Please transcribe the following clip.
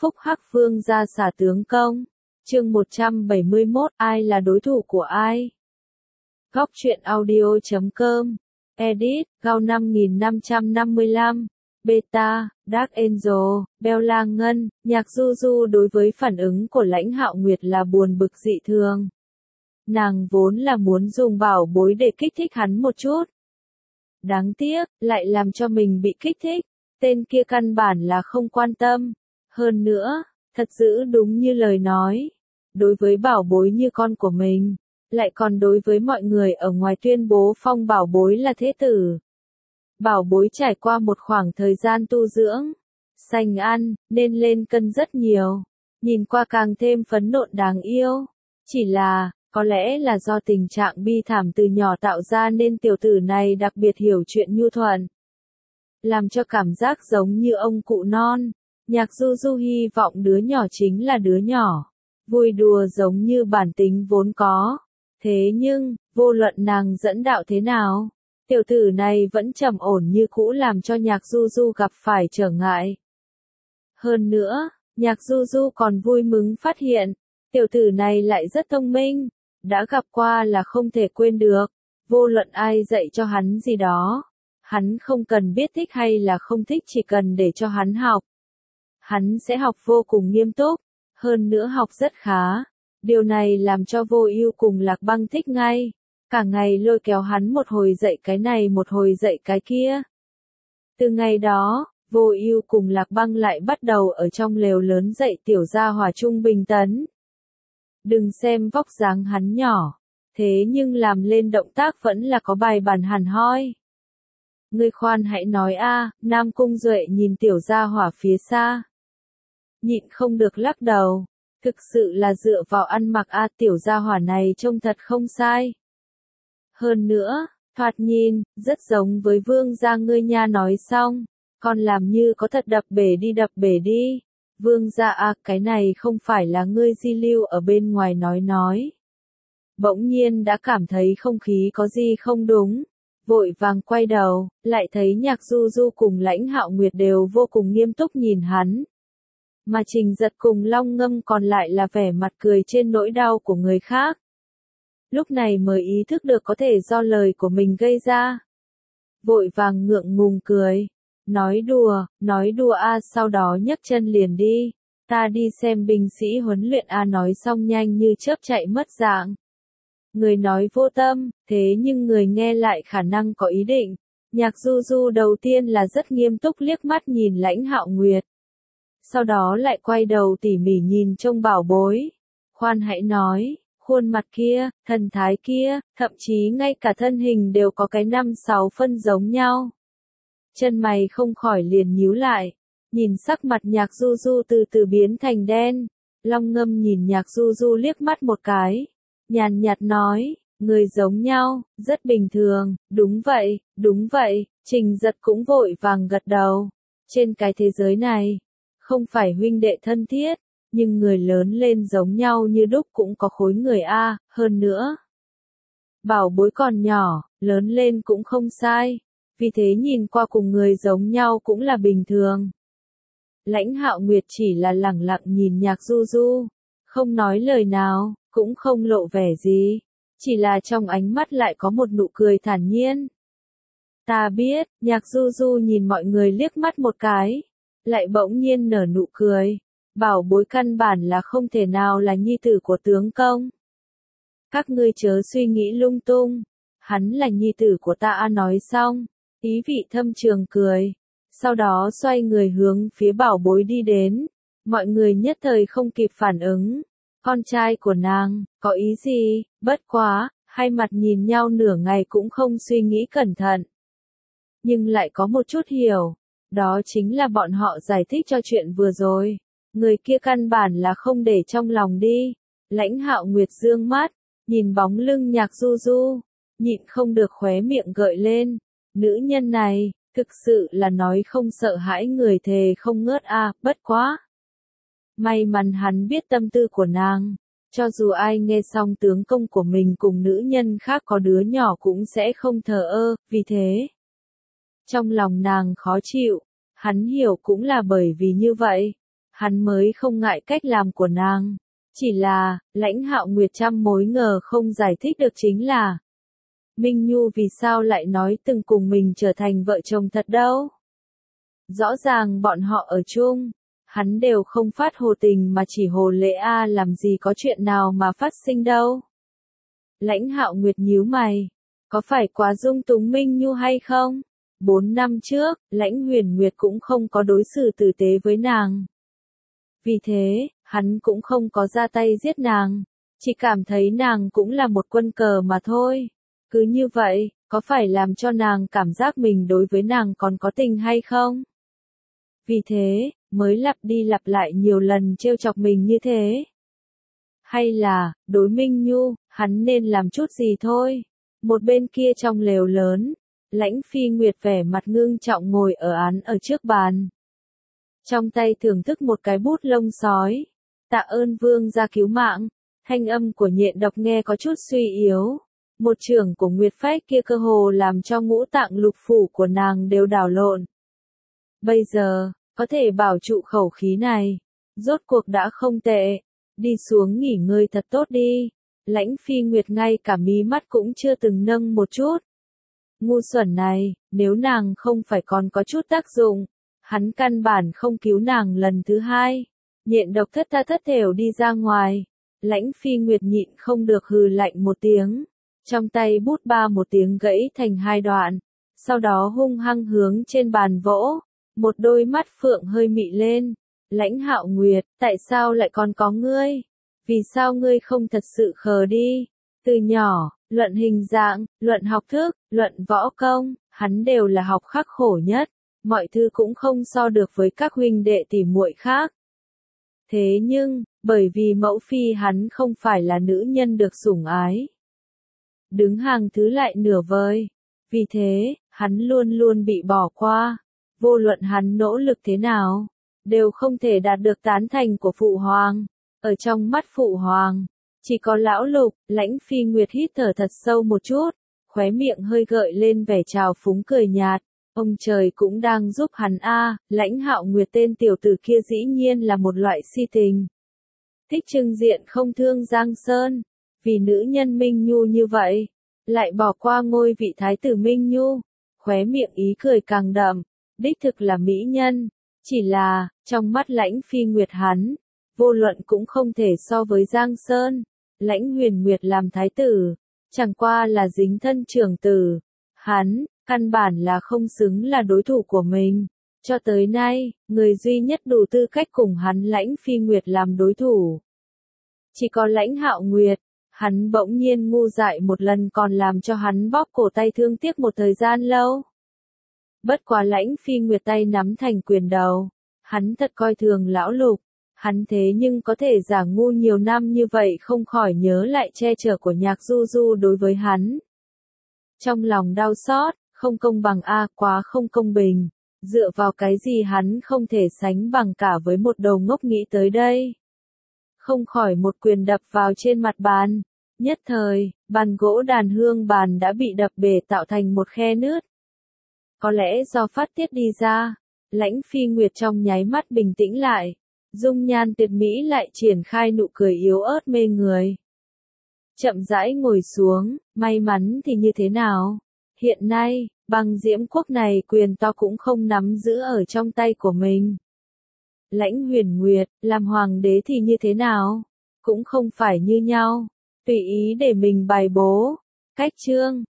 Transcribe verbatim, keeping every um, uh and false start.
Phúc Hắc Vương ra xả tướng công. Chương một trăm bảy mươi mốt, ai là đối thủ của ai? Góc truyện audio chấm com. Edit, Gao năm nghìn năm trăm năm mươi lăm. Beta, Dark Angel, Bella Ngân, Nhạc Du Du đối với phản ứng của Lãnh Hạo Nguyệt là buồn bực dị thường. Nàng vốn là muốn dùng bảo bối để kích thích hắn một chút. Đáng tiếc, lại làm cho mình bị kích thích. Tên kia căn bản là không quan tâm. Hơn nữa, thật giữ đúng như lời nói. Đối với bảo bối như con của mình, lại còn đối với mọi người ở ngoài tuyên bố phong bảo bối là thế tử. Bảo bối trải qua một khoảng thời gian tu dưỡng, sành ăn, nên lên cân rất nhiều. Nhìn qua càng thêm phấn nộn đáng yêu. Chỉ là, có lẽ là do tình trạng bi thảm từ nhỏ tạo ra nên tiểu tử này đặc biệt hiểu chuyện nhu thuận. Làm cho cảm giác giống như ông cụ non. Nhạc Du Du hy vọng đứa nhỏ chính là đứa nhỏ. Vui đùa giống như bản tính vốn có. Thế nhưng, vô luận nàng dẫn đạo thế nào, tiểu tử này vẫn trầm ổn như cũ làm cho Nhạc Du Du gặp phải trở ngại. Hơn nữa, Nhạc Du Du còn vui mừng phát hiện, tiểu tử này lại rất thông minh, đã gặp qua là không thể quên được, vô luận ai dạy cho hắn gì đó. Hắn không cần biết thích hay là không thích, chỉ cần để cho hắn học. Hắn sẽ học vô cùng nghiêm túc, hơn nữa học rất khá. Điều này làm cho Vô Ưu cùng Lạc Băng thích ngay. Cả ngày lôi kéo hắn một hồi dạy cái này một hồi dạy cái kia. Từ ngày đó, Vô Ưu cùng Lạc Băng lại bắt đầu ở trong lều lớn dạy tiểu gia hỏa trung bình tấn. Đừng xem vóc dáng hắn nhỏ, thế nhưng làm lên động tác vẫn là có bài bản hẳn hoi. Ngươi khoan hãy nói a, Nam Cung Duệ nhìn tiểu gia hỏa phía xa. Nhịn không được lắc đầu, thực sự là dựa vào ăn mặc a, tiểu gia hỏa này trông thật không sai. Hơn nữa, thoạt nhìn, rất giống với Vương gia ngươi nha. Nói xong, còn làm như có thật đập bể đi đập bể đi. Vương gia a, cái này không phải là ngươi di lưu ở bên ngoài nói nói. Bỗng nhiên đã cảm thấy không khí có gì không đúng. Vội vàng quay đầu, lại thấy Nhạc Du Du cùng Lãnh Hạo Nguyệt đều vô cùng nghiêm túc nhìn hắn. Mà Trình Giật cùng Long Ngâm còn lại là vẻ mặt cười trên nỗi đau của người khác. Lúc này mới ý thức được có thể do lời của mình gây ra. Vội vàng ngượng ngùng cười. Nói đùa, nói đùa a, sau đó nhấc chân liền đi. Ta đi xem binh sĩ huấn luyện a, nói xong nhanh như chớp chạy mất dạng. Người nói vô tâm, thế nhưng người nghe lại khả năng có ý định. Nhạc Du Du đầu tiên là rất nghiêm túc liếc mắt nhìn Lãnh Hạo Nguyệt. Sau đó lại quay đầu tỉ mỉ nhìn trông bảo bối. Khoan hãy nói, khuôn mặt kia, thần thái kia, thậm chí ngay cả thân hình đều có cái năm sáu phân giống nhau. Chân mày không khỏi liền nhíu lại. Nhìn sắc mặt Nhạc Du Du từ từ biến thành đen. Long Ngâm nhìn Nhạc Du Du liếc mắt một cái. Nhàn nhạt nói, người giống nhau, rất bình thường. Đúng vậy, đúng vậy. Trình Giật cũng vội vàng gật đầu. Trên cái thế giới này, không phải huynh đệ thân thiết, nhưng người lớn lên giống nhau như đúc cũng có khối người a, hơn nữa. Bảo bối còn nhỏ, lớn lên cũng không sai, vì thế nhìn qua cùng người giống nhau cũng là bình thường. Lãnh Hạo Nguyệt chỉ là lẳng lặng nhìn Nhạc Du Du, không nói lời nào, cũng không lộ vẻ gì, chỉ là trong ánh mắt lại có một nụ cười thản nhiên. Ta biết, Nhạc Du Du nhìn mọi người liếc mắt một cái, lại bỗng nhiên nở nụ cười. Bảo bối căn bản là không thể nào là nhi tử của tướng công. Các ngươi chớ suy nghĩ lung tung. Hắn là nhi tử của ta a, nói xong, ý vị thâm trường cười. Sau đó xoay người hướng phía bảo bối đi đến. Mọi người nhất thời không kịp phản ứng. Con trai của nàng, có ý gì? Bất quá, hai mặt nhìn nhau nửa ngày cũng không suy nghĩ cẩn thận. Nhưng lại có một chút hiểu. Đó chính là bọn họ giải thích cho chuyện vừa rồi. Người kia căn bản là không để trong lòng đi. Lãnh Hạo Nguyệt dương mắt, nhìn bóng lưng Nhạc Du Du, nhịn không được khóe miệng gợi lên. Nữ nhân này, thực sự là nói không sợ hãi người thề không ngớt a, bất quá. May mắn hắn biết tâm tư của nàng. Cho dù ai nghe xong tướng công của mình cùng nữ nhân khác có đứa nhỏ cũng sẽ không thờ ơ, vì thế. Trong lòng nàng khó chịu, hắn hiểu cũng là bởi vì như vậy. hắn mới không ngại cách làm của nàng. Chỉ là, Lãnh Hạo Nguyệt trăm mối ngờ không giải thích được chính là Minh Nhu vì sao lại nói từng cùng mình trở thành vợ chồng thật đâu. Rõ ràng bọn họ ở chung, hắn đều không phát hồ tình mà chỉ hồ lễ a làm gì có chuyện nào mà phát sinh đâu. Lãnh Hạo Nguyệt nhíu mày, có phải quá dung túng Minh Nhu hay không? Bốn năm trước, Lãnh Huyền Nguyệt cũng không có đối xử tử tế với nàng. Vì thế, hắn cũng không có ra tay giết nàng, chỉ cảm thấy nàng cũng là một quân cờ mà thôi. Cứ như vậy, có phải làm cho nàng cảm giác mình đối với nàng còn có tình hay không? Vì thế, mới lặp đi lặp lại nhiều lần trêu chọc mình như thế. Hay là, đối Minh Nhu, hắn nên làm chút gì thôi. Một bên kia trong lều lớn, Lãnh Phi Nguyệt vẻ mặt ngưng trọng ngồi ở án ở trước bàn. Trong tay thưởng thức một cái bút lông sói. Tạ ơn vương gia cứu mạng, thanh âm của Nhện Độc nghe có chút suy yếu. Một trưởng của Nguyệt Phách kia cơ hồ làm cho ngũ tạng lục phủ của nàng đều đảo lộn. Bây giờ, có thể bảo trụ khẩu khí này, rốt cuộc đã không tệ. Đi xuống nghỉ ngơi thật tốt đi. Lãnh Phi Nguyệt ngay cả mí mắt cũng chưa từng nâng một chút. Ngu xuẩn này, nếu nàng không phải còn có chút tác dụng, hắn căn bản không cứu nàng lần thứ hai. Nhện Độc thất tha thất thểu đi ra ngoài. Lãnh Phi Nguyệt nhịn không được hừ lạnh một tiếng. Trong tay bút ba một tiếng gãy thành hai đoạn. Sau đó hung hăng hướng trên bàn vỗ. Một đôi mắt phượng hơi mị lên. Lãnh Hạo Nguyệt, tại sao lại còn có ngươi? Vì sao ngươi không thật sự khờ đi? Từ nhỏ, luận hình dạng, luận học thức, luận võ công, hắn đều là học khắc khổ nhất. Mọi thứ cũng không so được với các huynh đệ tỉ muội khác. Thế nhưng, bởi vì mẫu phi hắn không phải là nữ nhân được sủng ái. Đứng hàng thứ lại nửa vời. Vì thế, hắn luôn luôn bị bỏ qua. Vô luận hắn nỗ lực thế nào, đều không thể đạt được tán thành của Phụ Hoàng. Ở trong mắt Phụ Hoàng, chỉ có lão Lục. Lãnh Phi Nguyệt hít thở thật sâu một chút, khóe miệng hơi gợi lên vẻ trào phúng cười nhạt. Ông trời cũng đang giúp hắn a. Lãnh Hạo Nguyệt tên tiểu tử kia dĩ nhiên là một loại si tình. Thích trưng diện không thương Giang Sơn, vì nữ nhân Minh Nhu như vậy, lại bỏ qua ngôi vị thái tử Minh Nhu. Khóe miệng ý cười càng đậm, đích thực là mỹ nhân, chỉ là, trong mắt Lãnh Phi Nguyệt hắn, vô luận cũng không thể so với Giang Sơn. Lãnh Huyền Nguyệt làm thái tử, chẳng qua là dính thân trưởng tử. Hắn, căn bản là không xứng là đối thủ của mình. Cho tới nay, người duy nhất đủ tư cách cùng hắn Lãnh Phi Nguyệt làm đối thủ, chỉ có Lãnh Hạo Nguyệt. Hắn bỗng nhiên ngu dại một lần còn làm cho hắn bóp cổ tay thương tiếc một thời gian lâu. Bất quá Lãnh Phi Nguyệt tay nắm thành quyền đầu. Hắn thật coi thường lão Lục. Hắn thế nhưng có thể giả ngu nhiều năm như vậy không khỏi nhớ lại che chở của Nhạc Du Du đối với hắn. Trong lòng đau xót, không công bằng a, quá không công bình. Dựa vào cái gì hắn không thể sánh bằng cả với một đầu ngốc nghĩ tới đây. Không khỏi một quyền đập vào trên mặt bàn. Nhất thời, bàn gỗ đàn hương bàn đã bị đập bể tạo thành một khe nứt. Có lẽ do phát tiết đi ra, Lãnh Phi Nguyệt trong nháy mắt bình tĩnh lại. Dung nhan tuyệt mỹ lại triển khai nụ cười yếu ớt mê người. Chậm rãi ngồi xuống, may mắn thì như thế nào? Hiện nay, băng diễm quốc này quyền to cũng không nắm giữ ở trong tay của mình. Lãnh Huyền Nguyệt, làm hoàng đế thì như thế nào? Cũng không phải như nhau. Tùy ý để mình bài bố. Cách chương.